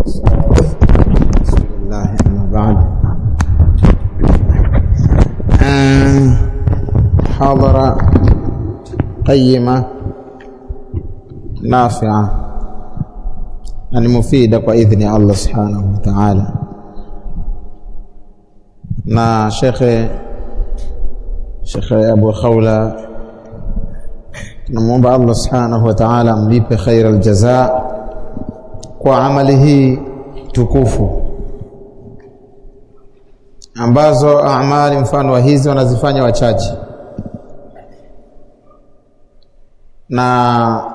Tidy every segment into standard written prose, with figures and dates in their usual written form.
Bismillah, amma ba'd. Hadhara qayyima nafi'a na mufida kwa idhni Allah subhanahu wa ta'ala. Na Sheikh Abu Khawla, tunamuomba Allah subhanahu wa ta'ala amlipe khairal jazaa kwa amali hii tukufu ambazo amali mfano wa hizi wanazifanya wachache, na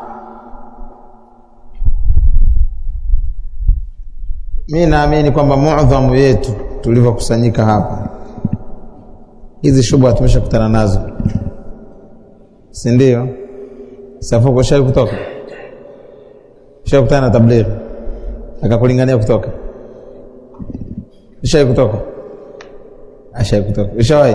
mimi naamini kwamba muadhamu yetu tulivyokusanyika hapa, hizi shubha tumeshakutana nazo, si ndio? Safuko shayi kutoka, shayi kutana na tablighi akakulingania kutoka, shayi kutoka, shayi kutoka, shayi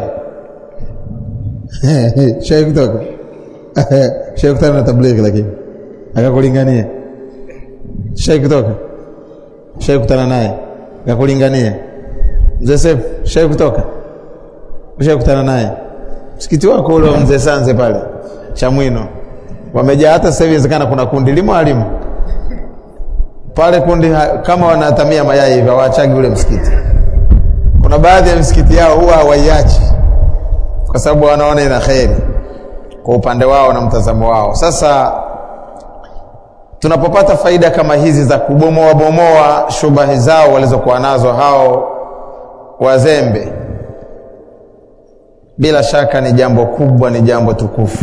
shayi kutoka, shayi kutana na tablighi lakini akakulingania, shayi kutoka, shayi kutana naye akakulingania. Mzee Seif, shayi kutoka, shayi kutana naye msikiti wako ule wa Mzee Sanze pale Chamwino, wamejaa. Hata sasa hivi inawezekana kuna kundi limo alimu pale, kundi kama wanatamia mayai hivi hawaachagi ule msikiti. Kuna baadhi ya msikiti yao huwa hawaiachi kwa sababu wanaona ina khairi kwa upande wao na mtazamo wao. Sasa tunapopata faida kama hizi za kubomoa shubahi zao walizokuwa nazo hao wazembe, bila shaka ni jambo kubwa, ni jambo tukufu.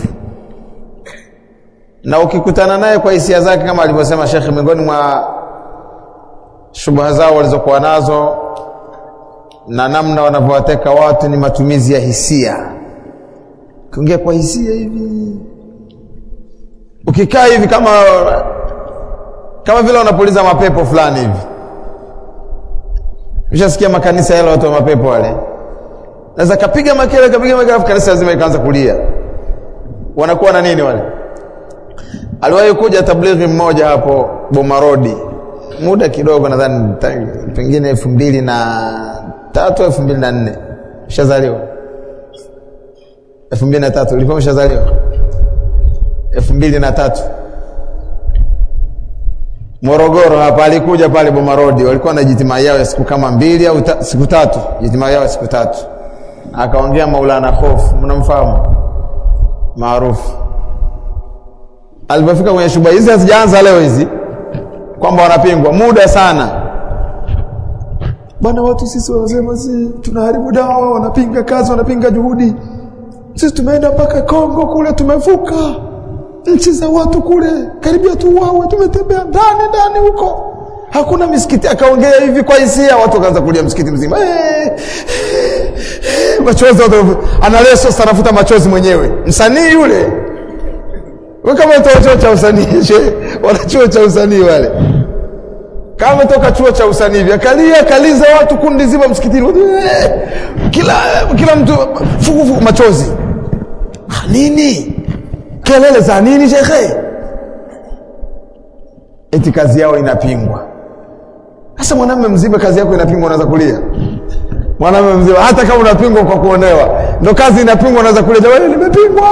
Na ukikutana naye kwa hisia zake kama alivyosema Sheikh, miongoni mwa shubha zao walizokuwa nazo na namna wanavyowateka watu ni matumizi ya hisia. Kuongea kwa hisia hivi, ukikaa hivi kama vile wanapuliza mapepo fulani hivi. Ushasikia makanisa yale watu wa mapepo wale, naweza kapiga makele kanisa lazima ikaanza kulia. Wanakuwa na nini wale? Aliwahi kuja tablighi mmoja hapo Bomarodi muda kidogo, nadhani pengine 2003 2004. Shazaliwa 2003, ulikuwa umeshazaliwa 2003. Morogoro hapa alikuja pale Bomarodi, walikuwa na jitima yao ya siku kama 2 au siku 3, jitima yao ya siku 3. Akaongea Maulana Khof, mnamfahamu maarufu. Alipofika kwenye shuba hizi, hazijaanza leo hizi kwamba wanapingwa muda sana bwana. Watu sisi wanasema sisi tunaharibu dawa, wanapinga kazi, wanapinga juhudi. Sisi tumeenda mpaka Kongo kule, tumevuka nchi za watu kule, karibia tu wawe, tumetembea ndani huko, hakuna misikiti. Akaongea hivi kwa hisia, watu wakaanza kulia msikiti mzima. Machozi, analeso sanafuta machozi mwenyewe msanii yule. Wewe kama toka chuo cha usanii, wana chuo cha usanii wale, kama toka chuo cha usanii hivi, kaliza watu kundi zima msikitini, kila mtu fuku machozi. Nini? Kelele za nini shekhe? Eti kazi yao inapingwa. Sasa mwanamume mzima kazi yako inapingwa, unaanza kulia? Mwanamume mzima hata kama unapingwa kwa kuonewa, ndo kazi inapingwa, unaanza kulia, jamani nimepingwa.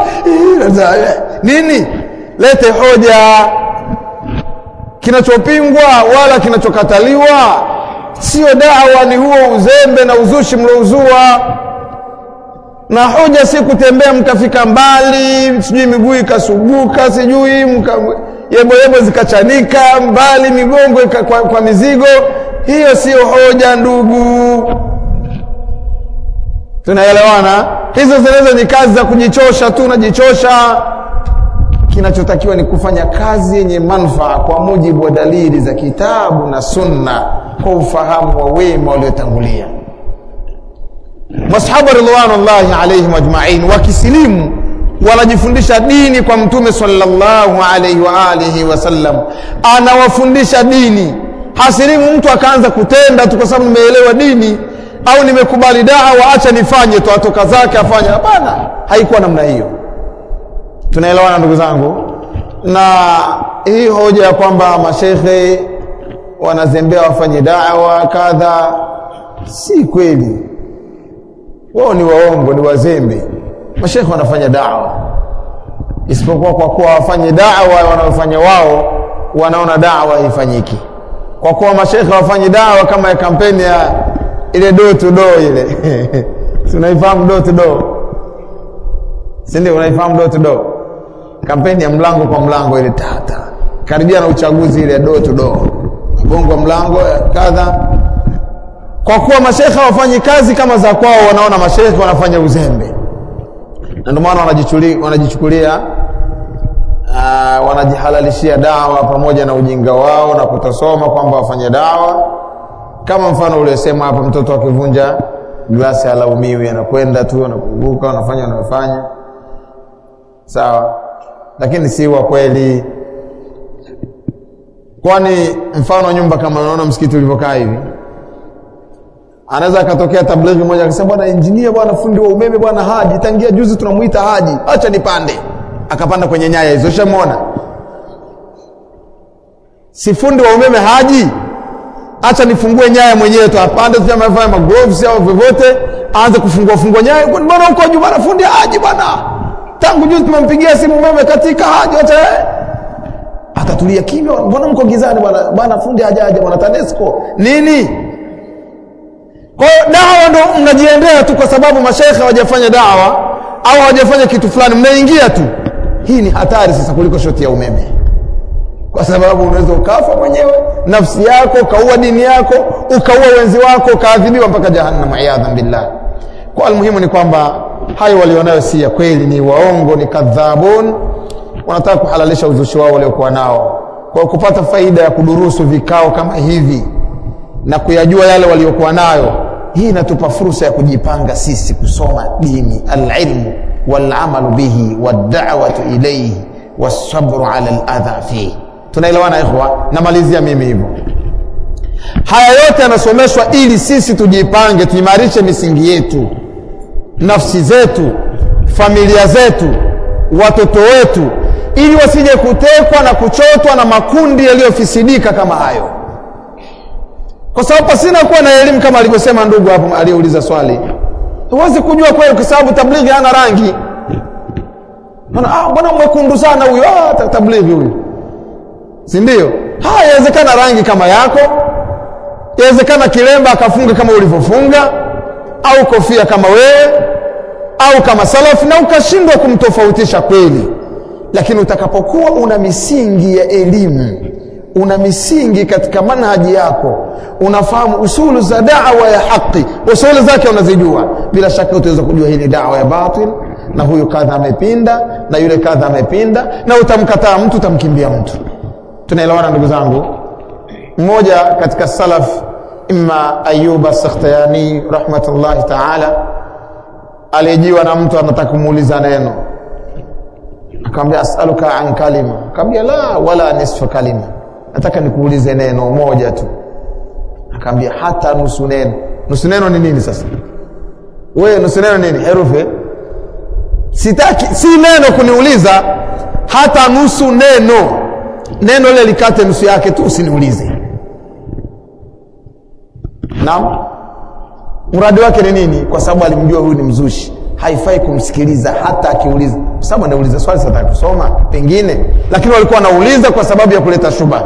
Nini? Lete hoja. Kinachopingwa wala kinachokataliwa sio dawa, ni huo uzembe na uzushi mlouzua. Na hoja si kutembea mkafika mbali, sijui miguu ikasuguka, sijui yebo zikachanika mbali, migongo kwa mizigo. Hiyo sio hoja ndugu, tunaelewana? Hizo zinaweza ni kazi za kujichosha tu, unajichosha. Kinachotakiwa ni kufanya kazi yenye manufaa kwa mujibu wa dalili za kitabu na sunna, kwa ufahamu wa wema waliotangulia. Masahaba ridwanullahi alayhim ajma'in wakisilimu wanajifundisha dini kwa Mtume sallallahu alayhi wa alihi wasallam, anawafundisha dini. Hasilimu mtu akaanza kutenda tu kwa sababu nimeelewa dini au nimekubali dawa, acha nifanye tu, atoka zake afanye. Hapana, haikuwa namna hiyo. Tunaelewana ndugu zangu? Na hii hoja ya kwamba mashehe wanazembea wafanye da'wa kadha. Si kweli. Wao ni waongo, ni wazembe. Mashaikh wanafanya da'wa, isipokuwa kwa kuwa wafanye da'wa wanaofanya wao wanaona da'wa haifanyiki. Kwa kuwa mashaikh wafanye da'wa kama ya kampeni ya ile door to door ile. Tunaifahamu door to door? Si ndio unaifahamu door to door? Kampeni ya mlango kwa mlango ile tata. Karibia na uchaguzi ile door to door. Bongo mlango kadha. Kwa kuwa mashaikh wafanyi kazi kama za kwao, wanaona mashaikh wanafanya uzembe. Na ndio maana wanajichukulia wanajihalalishia dawa pamoja na ujinga wao na kutosoma kwamba wafanye dawa. Kama mfano uliosema hapa, mtoto akivunja glasi halaumiwi, anakwenda tu anakumbuka, anafanya anayofanya. Sawa. Lakini si wa kweli. Kwani mfano nyumba kama unaona msikiti ulivyokaa hivi, anaweza akatokea tablighi mmoja akasema, bwana engineer, bwana fundi wa umeme, bwana Haji, tangia juzi tunamuita Haji, acha nipande. Akapanda kwenye nyaya hizo, ushamuona? Si fundi wa umeme Haji, acha nifungue nyaya mwenyewe tu, apande tu amevaa magloves au vyovyote, aanze kufungua nyaya. Bwana uko juu, bwana fundi Haji bwana, tangu juzi tumempigia simu umeme katika Haji, acha atatulia kimya. Mbona mko gizani bwana fundi hajaje bwana TANESCO nini? Kwa dawa ndo mnajiendea tu kwa sababu mashaikh hawajafanya dawa au hawajafanya kitu fulani, mnaingia tu. Hii ni hatari sasa kuliko shoti ya umeme. Kwa sababu unaweza ukafa mwenyewe, nafsi yako, ukaua dini yako, ukaua wenzi wako, ukaadhibiwa mpaka jahannam, a'yadhan billah. Kwa almuhimu ni kwamba hayo walionayo si ya kweli, ni waongo, ni kadhabun. Wanataka kuhalalisha uzushi wao waliokuwa nao. Kwa kupata faida ya kudurusu vikao kama hivi na kuyajua yale waliokuwa nayo, hii inatupa fursa ya kujipanga sisi kusoma dini, al-ilmu wal-amalu bihi wad-da'watu ilayhi was-sabru 'ala al-adha fihi. Tunaelewana ikhwa? Namalizia mimi hivyo. Haya yote yanasomeshwa ili sisi tujipange, tuimarishe misingi yetu, nafsi zetu, familia zetu, watoto wetu, ili wasije kutekwa na kuchotwa na makundi yaliyofisidika kama hayo. Kwa sababu pasina kuwa na elimu, kama alivyosema ndugu hapo aliyeuliza swali, huwezi kujua kweli, kwa sababu tablighi hana rangi. Bwana mwekundu sana huyo, tablighi huyo, si ndio? Inawezekana rangi kama yako, inawezekana kilemba akafunga kama ulivyofunga, au kofia kama wewe, au kama salafi, na ukashindwa kumtofautisha kweli. Lakini utakapokuwa una misingi ya elimu, una misingi katika manhaji yako, unafahamu usulu za da'wa ya haki, usulu zake unazijua, bila shaka utaweza kujua hii ni da'wa ya batil, na huyu kadha amepinda, na yule kadha amepinda, na utamkataa mtu, utamkimbia mtu. Tunaelewana ndugu zangu? Mmoja katika salaf, imma Ayyub as-Sakhtiyani rahmatullahi ta'ala, alijiwa na mtu anataka kumuuliza neno. Akamwambia, as'aluka an kalima. Akamwambia, la wala nisfu kalima, nataka nikuulize neno moja tu. Akamwambia, hata nusu neno. Nusu neno ni nini sasa? Wewe nusu neno nini? Herufi? Sitaki, si neno kuniuliza, hata nusu neno. Neno lile likate nusu yake tu, usiniulize. Naam. Mradi wake ni nini? Kwa sababu alimjua huyu ni mzushi, haifai kumsikiliza hata akiuliza, kwa sababu anauliza swali sasa kusoma pengine, lakini walikuwa wanauliza kwa sababu ya kuleta shubha.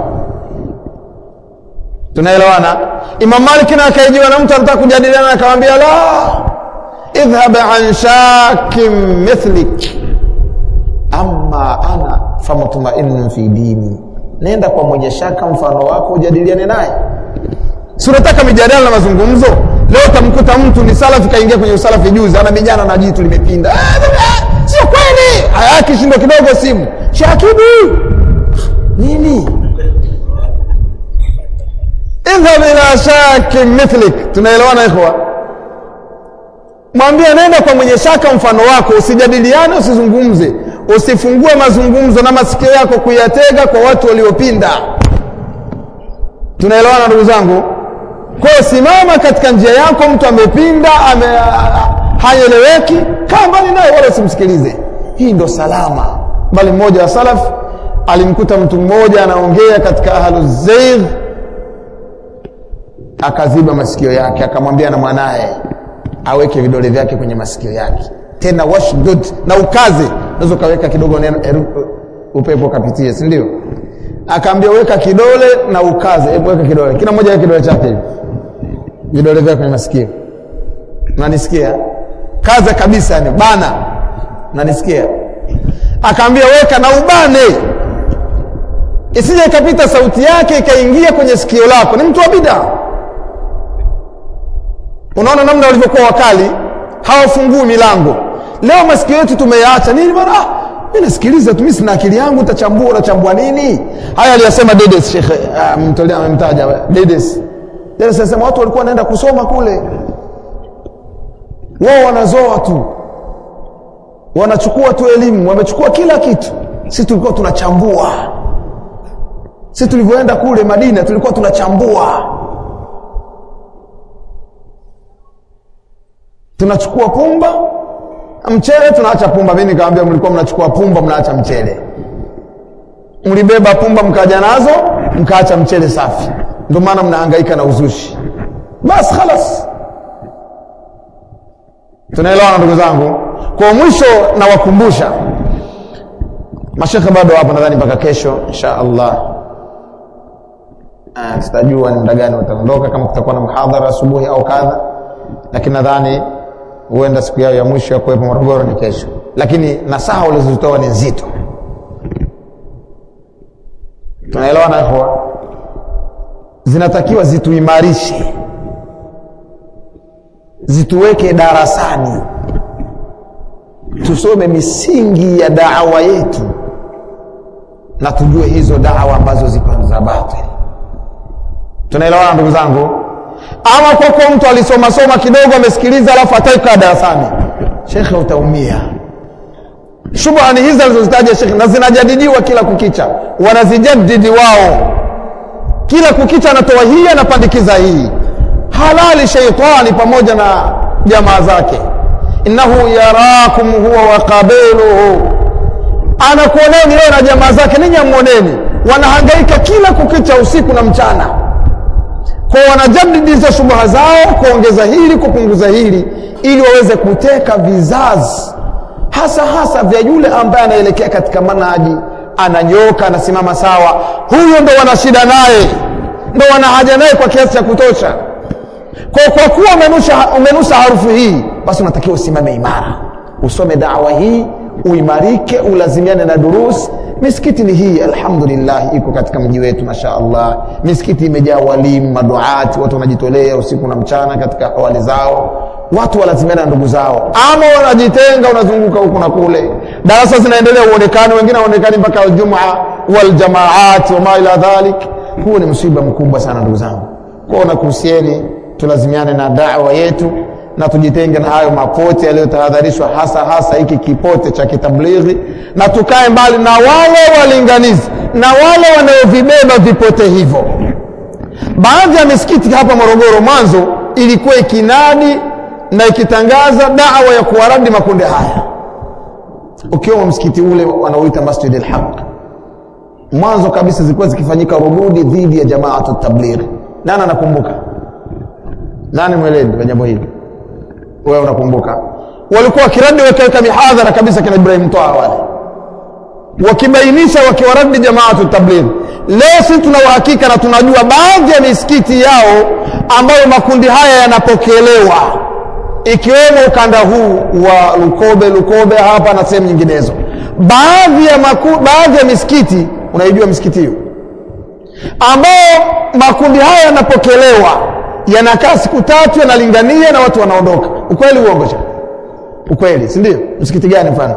Tunaelewana? Imam Malik na akaijiwa na mtu anataka kujadiliana, akamwambia, la idhhab an shakim mithlik, amma ana famutma'innun fi dini. Nenda kwa mwenye shaka mfano wako, ujadiliane naye. Si unataka mijadala na mazungumzo? Leo utamkuta mtu ni salafi kaingia kwenye usalafi juzi, anabijana na jitu limepinda. Sio kweli. Hayaki shindo kidogo simu. Shakibu. Nini? Idhhab ila shakim mithlik. Tunaelewana ikhwa? Mwambie nenda kwa mwenye shaka mfano wako, usijadiliane, usizungumze. Usifungue mazungumzo na masikio yako kuyatega kwa watu waliopinda. Tunaelewana ndugu zangu? Kwa simama katika njia yako, mtu amepinda, haeleweki, kaa mbali naye wala usimsikilize. Hii ndo salama. Bali mmoja wa salaf alimkuta mtu mmoja anaongea katika ahluz zayg, akaziba masikio yake, akamwambia na mwanae aweke vidole vyake kwenye masikio yake, tena washdud, na ukaze, unaweza kaweka kidogo upepo kapitie, si ndio? Akaambia weka kidole na ukaze, weka kidole, kila mmoja weka kidole chake hivi, vidole vyake kwenye masikio. Unanisikia? Kaza kabisa, yani bana, unanisikia? Akaambia weka na ubane, isije ikapita sauti yake ikaingia kwenye sikio lako. Ni mtu wa bid'a. Unaona namna walivyokuwa wakali, hawafungui milango. Leo masikio yetu tumeyaacha nini bwana? Mimi nasikiliza tu, mimi sina akili yangu, utachambua unachambua nini? Haya aliyasema Dedes, Sheikh amemtaja Dedes. Dedes anasema watu walikuwa wanaenda kusoma kule, wao wanazoa tu, wanachukua tu elimu, wamechukua kila kitu. Sisi tulikuwa tunachambua. Sisi tulivyoenda kule Madina tulikuwa tunachambua. Tunachukua pumba, mchele tunaacha pumba. Mimi nikamwambia mlikuwa mnachukua pumba mnaacha mchele. Mlibeba pumba mkaja nazo, mkaacha mchele safi. Ndio maana mnahangaika na uzushi. Bas khalas. Tunaelewana ndugu zangu? Kwa mwisho na wakumbusha, mashekhe bado hapo nadhani mpaka kesho insha Allah. Sitajua ni muda gani wataondoka, kama kutakuwa na muhadhara asubuhi au kadha, lakini nadhani huenda siku yao ya mwisho ya kuwepo Morogoro ni kesho. Lakini nasaha walizozitoa ni nzito. Tunaelewana ikhwa? Zinatakiwa zituimarishe, zituweke darasani, tusome misingi ya da'wa yetu na tujue hizo da'wa ambazo ziko za batili. Tunaelewana ndugu zangu? Ama kwa mtu alisoma kidogo amesikiliza alafu ataika darasani, shekhe utaumia. Shubha ni hizi alizozitaja shekhe, na zinajadidiwa kila kukicha, wanazijadidi wao kila kukicha, anatoa hii anapandikiza hii. Halali shaitani pamoja na jamaa zake, innahu yarakum huwa wa qabiluhu, anakuoneni leo na jamaa zake, ninyi amuoneni, wanahangaika kila kukicha usiku na mchana. Kwa wanajadidi hizo shubha zao, kuongeza hili kupunguza hili, ili waweze kuteka vizazi hasa vya yule ambaye anaelekea katika manhaji, ananyoka, anasimama sawa. Huyo ndo wana shida naye, ndo wana haja naye kwa kiasi cha kutosha. Kwa kuwa umenusa harufu hii, basi unatakiwa usimame imara, usome da'wa hii, uimarike, ulazimiane na durus. Misikiti ni hii alhamdulillah iko katika mji wetu mashaallah. Misikiti imejaa walimu, maduati, watu wanajitolea usiku na mchana katika hawali zao. Watu walazimiana na ndugu zao, ama wanajitenga, unazunguka huku na kule. Darasa zinaendelea uonekane, wengine waonekane mpaka Ijumaa wal jamaat wa ma ila dhalik. Huo ni msiba mkubwa sana ndugu zangu. Kwa nakuhusieni tulazimiane na da'wa yetu na tujitenge na hayo mapote yaliyotahadharishwa, hasa hiki kipote cha kitablighi, na tukae mbali na wale walinganizi na wale wanaovibeba vipote hivyo. Baadhi ya misikiti hapa Morogoro mwanzo ilikuwa ikinadi na ikitangaza da'wa ya kuwaradi makundi haya. Ukiwa msikiti ule wanaoita Masjid al-Haq, mwanzo kabisa zilikuwa zikifanyika rududi dhidi ya jamaatu tablighi. Nani anakumbuka? Nani mweledi wa jambo hili? Wewe unakumbuka? Walikuwa wakiradi, wakaweka mihadhara kabisa kina Ibrahim Toa wale, wakibainisha, wakiwaradi jamaatu tablighi. Leo sisi tuna uhakika na tunajua baadhi ya misikiti yao ambayo makundi haya yanapokelewa, ikiwemo ukanda huu wa Lukobe hapa na sehemu nyinginezo. Baadhi ya misikiti, unaijua misikiti hiyo ambao makundi haya yanapokelewa, yanakaa siku 3 yanalingania na watu wanaondoka. Ukweli uongo? Ukweli, si ndio? Msikiti gani mfano?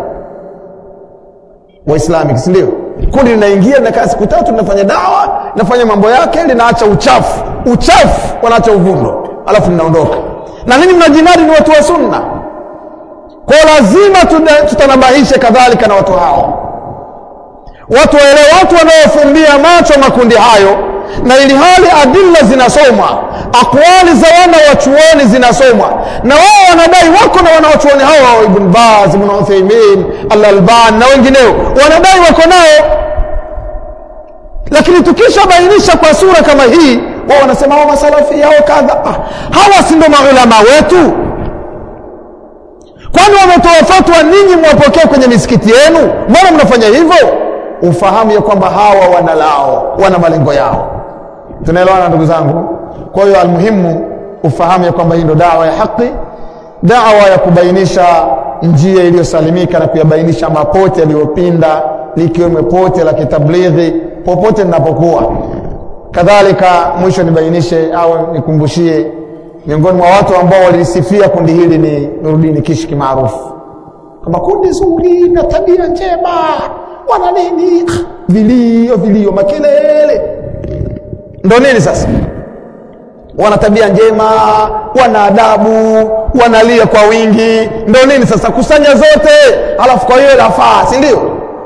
Wa Islamic, si ndio? Kundi linaingia, linakaa siku 3, linafanya dawa, linafanya mambo yake, linaacha uchafu, wanaacha uvundo, alafu linaondoka. Na ninyi mnajinadi ni watu wa sunna. Kwa lazima tutanabahishe kadhalika na watu hao. Watu waelewe, watu wanaofumbia macho makundi hayo, na ili hali adilla zinasomwa, aqwali za wana wachuoni zinasomwa, na wao wanadai wako na wana wachuoni hao, Ibn Baz, Ibn Uthaymeen, Al-Albani na wengineo, wanadai wako nao. Lakini tukishabainisha kwa sura kama hii, wao wanasema hao masalafi yao kadha. Hawa si ndio maulama wetu? Kwani wametoa fatwa ninyi mwapokee kwenye misikiti yenu? Mbona mnafanya hivyo? Ufahamu ya kwamba hawa wanalao, wana malengo yao. Tunaelewana ndugu zangu? Kwa hiyo almuhimu ufahamu ya kwamba hii ndio dawa ya haki, dawa ya kubainisha njia iliyosalimika na kuyabainisha mapote yaliyopinda, likiwemo pote la kitablighi popote ninapokuwa. Kadhalika mwisho nibainishe au nikumbushie miongoni mwa watu ambao walisifia kundi hili ni Nuruddin Kishki maarufu kama kundi zuri na tabia njema, wana nini vilio makelele. Ndio nini sasa? Wana tabia njema, wana adabu, wanalia kwa wingi. Ndio nini sasa? Kusanya zote alafu kwa hiyo lafaa, si ndio?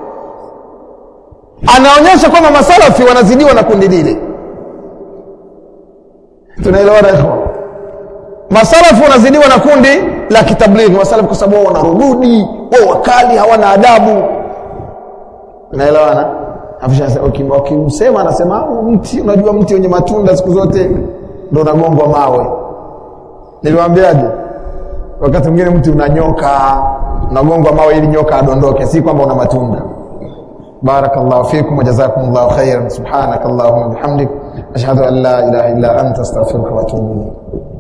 Anaonyesha kwamba masalafi wanazidiwa na kundi lile. Tunaelewana hiyo? Masalafi wanazidiwa na kundi la kitablighi. Masalafi kwa sababu wanarududi, wao wakali, hawana adabu. Tunaelewana? Afisha ukimsema anasema mti, unajua mti wenye matunda siku zote ndio unagongwa mawe. Niliwaambiaje? Wakati mwingine mti unanyoka, unagongwa mawe ili nyoka adondoke, si kwamba una matunda. Barakallahu fikum wa jazakumullahu khairan. Subhanakallahumma bihamdik ashhadu an la ilaha illa anta astaghfiruka wa atubu ilayk.